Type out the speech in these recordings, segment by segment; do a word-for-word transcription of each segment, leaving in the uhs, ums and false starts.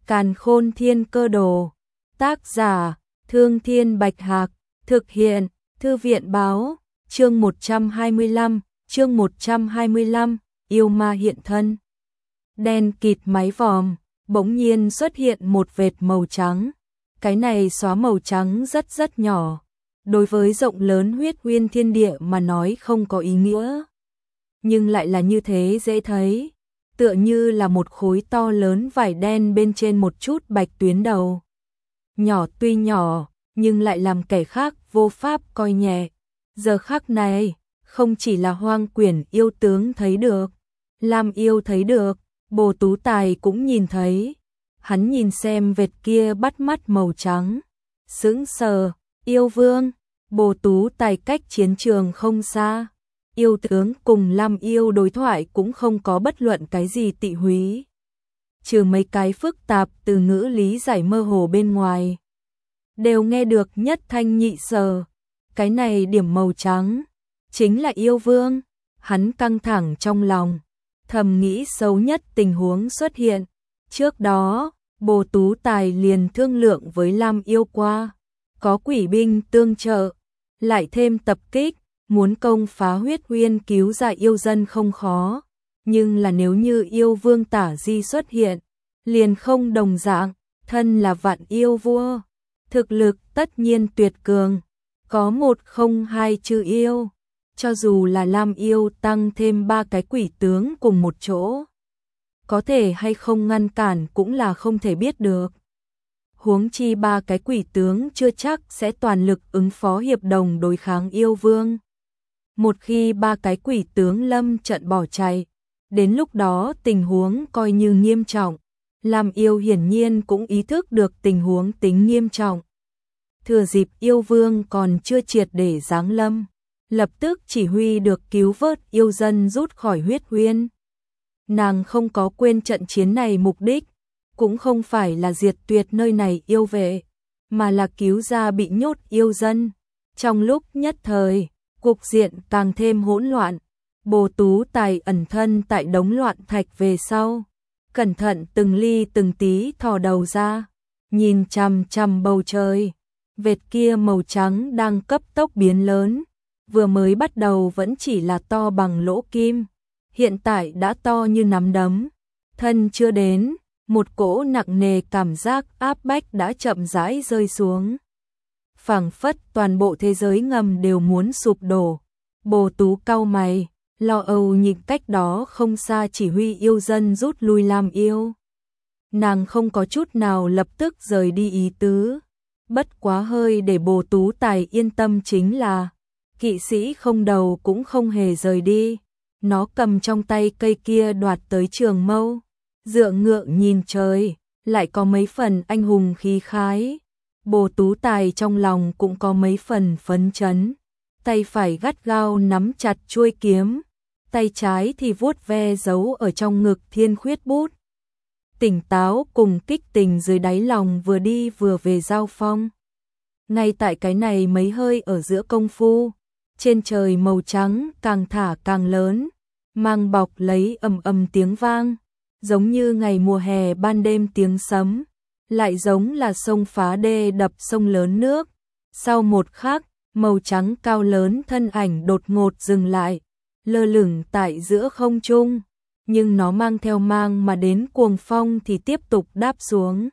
Càn Khôn Thiên Cơ Đồ. Tác giả: Thương Thiên Bạch Hạc. Thực hiện: Thư viện báo. Chương một trăm hai mươi lăm, chương một trăm hai mươi lăm, yêu ma hiện thân. Đen kịt mái vòm, bỗng nhiên xuất hiện một vệt màu trắng. Cái này xóa màu trắng rất rất nhỏ, đối với rộng lớn huyết uyên thiên địa mà nói không có ý nghĩa. Nhưng lại là như thế dễ thấy, tựa như là một khối to lớn vải đen bên trên một chút bạch tuyến đầu. Nhỏ tuy nhỏ, nhưng lại làm kẻ khác vô pháp coi nhẹ. Giờ khắc này, không chỉ là Hoang Quyển yêu tướng thấy được, Lam yêu thấy được, Bồ Tú Tài cũng nhìn thấy. Hắn nhìn xem vệt kia bắt mắt màu trắng, sững sờ. Yêu vương. Bồ Tú Tài cách chiến trường không xa, yêu tướng cùng Lam yêu đối thoại cũng không có bất luận cái gì tị húy, trừ mấy cái phức tạp từ ngữ lý giải mơ hồ bên ngoài, đều nghe được nhất thanh nhị sở. Cái này điểm màu trắng chính là yêu vương. Hắn căng thẳng trong lòng, thầm nghĩ xấu nhất tình huống xuất hiện. Trước đó, Bồ Tú Tài liền thương lượng với Lam yêu qua, có quỷ binh tương trợ, lại thêm tập kích, muốn công phá huyết uyên cứu ra yêu dân không khó. Nhưng là nếu như yêu vương Tả Di xuất hiện, liền không đồng dạng. Thân là vạn yêu vua, thực lực tất nhiên tuyệt cường, có một không hai chư yêu. Cho dù là Lam yêu tăng thêm ba cái quỷ tướng cùng một chỗ, có thể hay không ngăn cản cũng là không thể biết được. Huống chi ba cái quỷ tướng chưa chắc sẽ toàn lực ứng phó hiệp đồng đối kháng yêu vương. Một khi ba cái quỷ tướng lâm trận bỏ chạy, đến lúc đó tình huống coi như nghiêm trọng. Lam yêu hiển nhiên cũng ý thức được tình huống tính nghiêm trọng. Thừa dịp yêu vương còn chưa triệt để giáng lâm, lập tức chỉ huy được cứu vớt yêu dân rút khỏi huyết uyên. Nàng không có quên trận chiến này mục đích, cũng không phải là diệt tuyệt nơi này yêu vệ, mà là cứu ra bị nhốt yêu dân. Trong lúc nhất thời, cục diện càng thêm hỗn loạn. Bồ Tú Tài ẩn thân tại đống loạn thạch về sau, cẩn thận từng ly từng tí thò đầu ra, nhìn chằm chằm bầu trời. Vệt kia màu trắng đang cấp tốc biến lớn, vừa mới bắt đầu vẫn chỉ là to bằng lỗ kim, hiện tại đã to như nắm đấm. Thân chưa đến, một cỗ nặng nề cảm giác áp bách đã chậm rãi rơi xuống. Phảng phất toàn bộ thế giới ngầm đều muốn sụp đổ. Bồ Tú cau mày, lo âu nhìn cách đó không xa chỉ huy yêu dân rút lui Lam yêu. Nàng không có chút nào lập tức rời đi ý tứ. Bất quá hơi để Bồ Tú Tài yên tâm chính là kỵ sĩ không đầu cũng không hề rời đi. Nó cầm trong tay cây kia đoạt tới trường mâu, dựa ngượng nhìn trời, lại có mấy phần anh hùng khí khái. Bồ Tú Tài trong lòng cũng có mấy phần phấn chấn, tay phải gắt gao nắm chặt chuôi kiếm, tay trái thì vuốt ve giấu ở trong ngực thiên khuyết bút. Tỉnh táo cùng kích tình dưới đáy lòng vừa đi vừa về giao phong. Ngay tại cái này mấy hơi ở giữa công phu, trên trời màu trắng càng thả càng lớn, mang bọc lấy ầm ầm tiếng vang, giống như ngày mùa hè ban đêm tiếng sấm, lại giống là sông phá đê đập sông lớn nước. Sau một khắc, màu trắng cao lớn thân ảnh đột ngột dừng lại, lơ lửng tại giữa không trung, nhưng nó mang theo mang mà đến cuồng phong thì tiếp tục đáp xuống,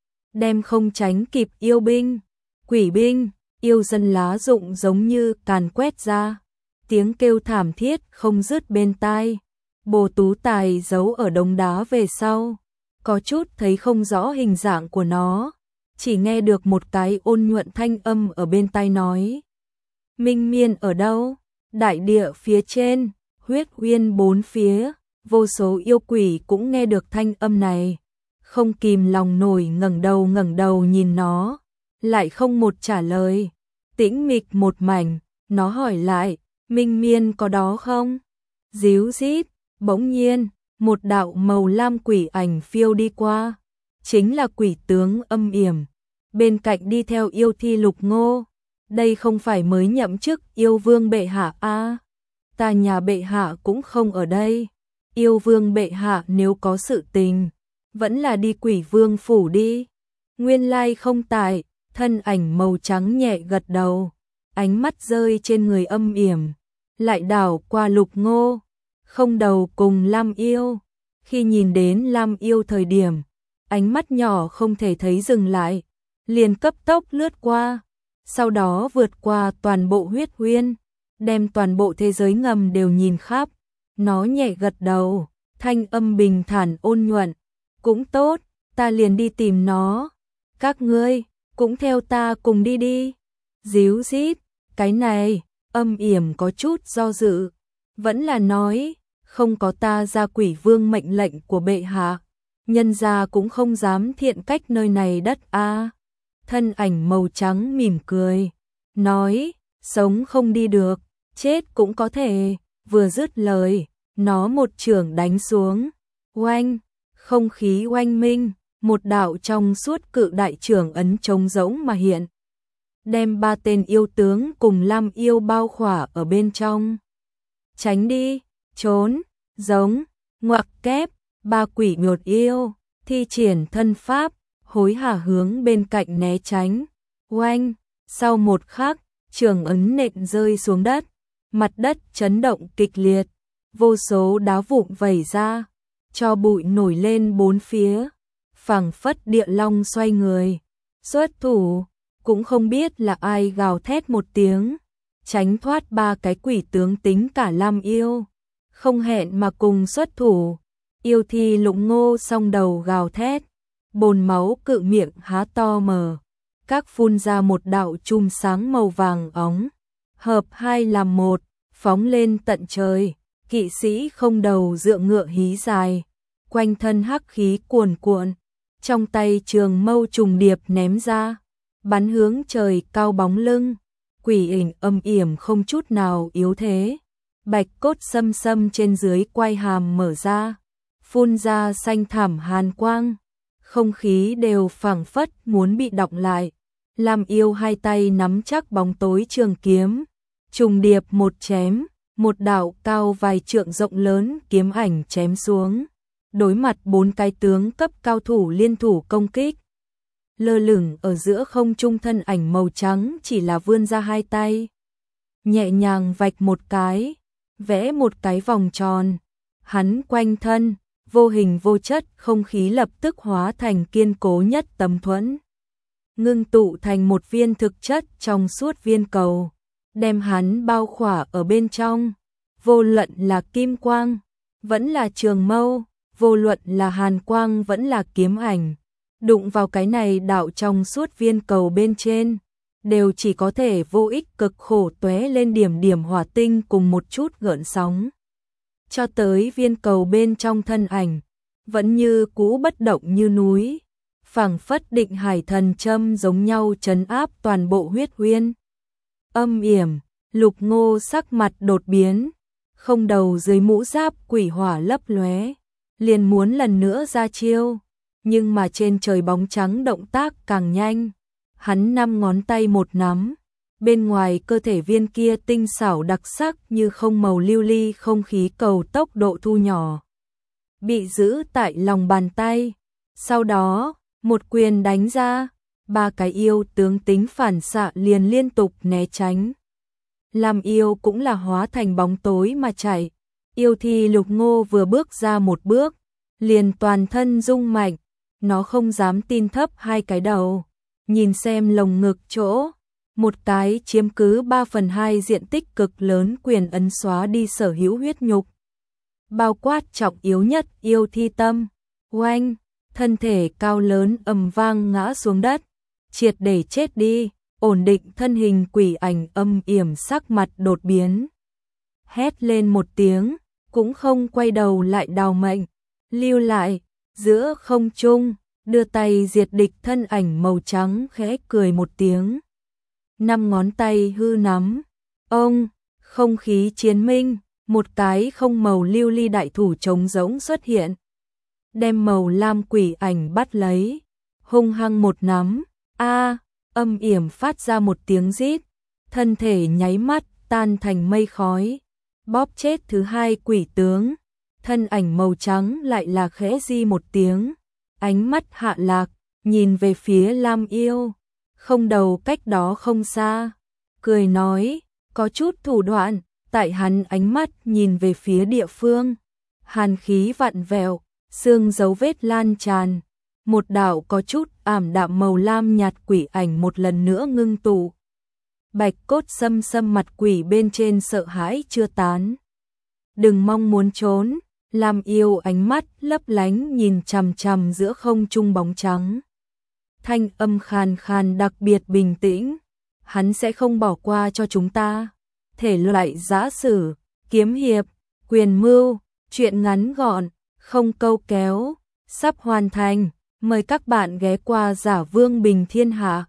đem không tránh kịp yêu binh, quỷ binh, yêu dân lá rụng giống như càn quét ra, tiếng kêu thảm thiết không dứt bên tai. Bồ Tú Tài giấu ở đống đá về sau, có chút thấy không rõ hình dạng của nó, chỉ nghe được một cái ôn nhuận thanh âm ở bên tai nói: Minh Miên ở đâu? Đại địa phía trên, huyết uyên bốn phía, vô số yêu quỷ cũng nghe được thanh âm này, không kìm lòng nổi ngẩng đầu ngẩng đầu nhìn nó, lại không một trả lời, tĩnh mịch một mảnh. Nó hỏi lại: Minh Miên có đó không? Díu dít, bỗng nhiên, một đạo màu lam quỷ ảnh phiêu đi qua, chính là quỷ tướng Âm Yểm, bên cạnh đi theo yêu thi Lục Ngô. Đây không phải mới nhậm chức yêu vương bệ hạ a? À, ta nhà bệ hạ cũng không ở đây. Yêu vương bệ hạ nếu có sự tình, Vẫn là đi quỷ vương phủ đi. Nguyên lai không tại, thân ảnh màu trắng nhẹ gật đầu, ánh mắt rơi trên người Âm Yểm, lại đảo qua Lục Ngô, không đầu cùng Lam Yêu. Khi nhìn đến Lam Yêu thời điểm, ánh mắt nhỏ không thể thấy dừng lại, liền cấp tốc lướt qua, sau đó vượt qua toàn bộ huyết huyên, đem toàn bộ thế giới ngầm đều nhìn khắp. Nó nhẹ gật đầu, thanh âm bình thản ôn nhuận, cũng tốt, ta liền đi tìm nó. Các ngươi, cũng theo ta cùng đi đi. Díu dít, cái này, Âm Yểm có chút do dự, vẫn là nói, không có ta ra quỷ vương mệnh lệnh của bệ hạ, nhân gia cũng không dám thiện cách nơi này đất a. Thân ảnh màu trắng mỉm cười, nói, sống không đi được, chết cũng có thể. Vừa dứt lời, nó một chưởng đánh xuống, oanh, không khí oanh minh, một đạo trong suốt cự đại chưởng ấn trống rỗng mà hiện, đem ba tên yêu tướng cùng Lam Yêu bao khỏa ở bên trong. Tránh đi, trốn, giống, ngoặc kép, ba quỷ nhột yêu, thi triển thân pháp, hối hả hướng bên cạnh né tránh. Oanh, sau một khắc, chưởng ấn nện rơi xuống đất, mặt đất chấn động kịch liệt, vô số đá vụn vẩy ra, cho bụi nổi lên bốn phía, phảng phất địa long xoay người, xuất thủ, cũng không biết là ai gào thét một tiếng, tránh thoát ba cái quỷ tướng tính cả Lam Yêu, không hẹn mà cùng xuất thủ. Yêu thi Lục Ngô song đầu gào thét, bồn máu cự miệng há to mở, các phun ra một đạo chùm sáng màu vàng óng, hợp hai làm một, phóng lên tận trời. Kỵ sĩ không đầu dựa ngựa hí dài, quanh thân hắc khí cuồn cuộn, trong tay trường mâu trùng điệp ném ra, bắn hướng trời cao bóng lưng. Quỷ ảnh Âm Yểm không chút nào yếu thế, bạch cốt xâm xâm trên dưới quai hàm mở ra, phun ra xanh thảm hàn quang, không khí đều phảng phất muốn bị đọng lại. Lam Yêu hai tay nắm chắc bóng tối trường kiếm, trùng điệp một chém, một đạo cao vài trượng rộng lớn kiếm ảnh chém xuống, đối mặt bốn cái tướng cấp cao thủ liên thủ công kích. Lơ lửng ở giữa không trung thân ảnh màu trắng chỉ là vươn ra hai tay, nhẹ nhàng vạch một cái, vẽ một cái vòng tròn, hắn quanh thân, vô hình vô chất không khí lập tức hóa thành kiên cố nhất tấm thuẫn, ngưng tụ thành một viên thực chất trong suốt viên cầu, đem hắn bao khỏa ở bên trong. Vô luận là kim quang, vẫn là trường mâu, vô luận là hàn quang vẫn là kiếm ảnh, đụng vào cái này đạo trong suốt viên cầu bên trên, đều chỉ có thể vô ích cực khổ tóe lên điểm điểm hỏa tinh cùng một chút gợn sóng. Cho tới viên cầu bên trong thân ảnh, vẫn như cũ bất động như núi, phảng phất định hải thần châm giống nhau trấn áp toàn bộ huyết huyên. Âm Yểm, Lục Ngô sắc mặt đột biến, không đầu dưới mũ giáp quỷ hỏa lấp lóe, liền muốn lần nữa ra chiêu, nhưng mà trên trời bóng trắng động tác càng nhanh, hắn năm ngón tay một nắm, bên ngoài cơ thể viên kia tinh xảo đặc sắc như không màu lưu ly không khí cầu tốc độ thu nhỏ, bị giữ tại lòng bàn tay. Sau đó, một quyền đánh ra, ba cái yêu tướng tính phản xạ liền liên tục né tránh. Lam Yêu cũng là hóa thành bóng tối mà chạy. Yêu thi Lục Ngô vừa bước ra một bước, liền toàn thân rung mạnh, nó không dám tin thấp hai cái đầu, nhìn xem lồng ngực chỗ, một cái chiếm cứ ba phần hai diện tích cực lớn quyền ấn xóa đi sở hữu huyết nhục, bao quát trọng yếu nhất yêu thi tâm. Oanh, thân thể cao lớn ầm vang ngã xuống đất, triệt để chết đi. Ổn định thân hình quỷ ảnh Âm Yểm sắc mặt đột biến, hét lên một tiếng, cũng không quay đầu lại đào mệnh, lưu lại giữa không trung, đưa tay diệt địch. Thân ảnh màu trắng khẽ cười một tiếng, năm ngón tay hư nắm, ông, không khí chiến minh, một cái không màu lưu ly đại thủ trống rỗng xuất hiện, đem màu lam quỷ ảnh bắt lấy, hung hăng một nắm, a. Âm Yểm phát ra một tiếng rít, thân thể nháy mắt tan thành mây khói, bóp chết thứ hai quỷ tướng. Thân ảnh màu trắng lại là khẽ di một tiếng, ánh mắt hạ lạc, nhìn về phía Lam Yêu, không đầu cách đó không xa, cười nói, có chút thủ đoạn, tại hắn ánh mắt nhìn về phía địa phương, hàn khí vặn vẹo, xương dấu vết lan tràn, một đạo có chút ảm đạm màu lam nhạt quỷ ảnh một lần nữa ngưng tụ. Bạch cốt xâm xâm mặt quỷ bên trên sợ hãi chưa tán. Đừng mong muốn trốn, Lam Yêu ánh mắt lấp lánh nhìn chằm chằm giữa không trung bóng trắng. Thanh âm khàn khàn đặc biệt bình tĩnh, hắn sẽ không bỏ qua cho chúng ta. Thể loại giã sử, kiếm hiệp, quyền mưu, truyện ngắn gọn, không câu kéo, sắp hoàn thành. Mời các bạn ghé qua Giả Vương Bình Thiên Hạ.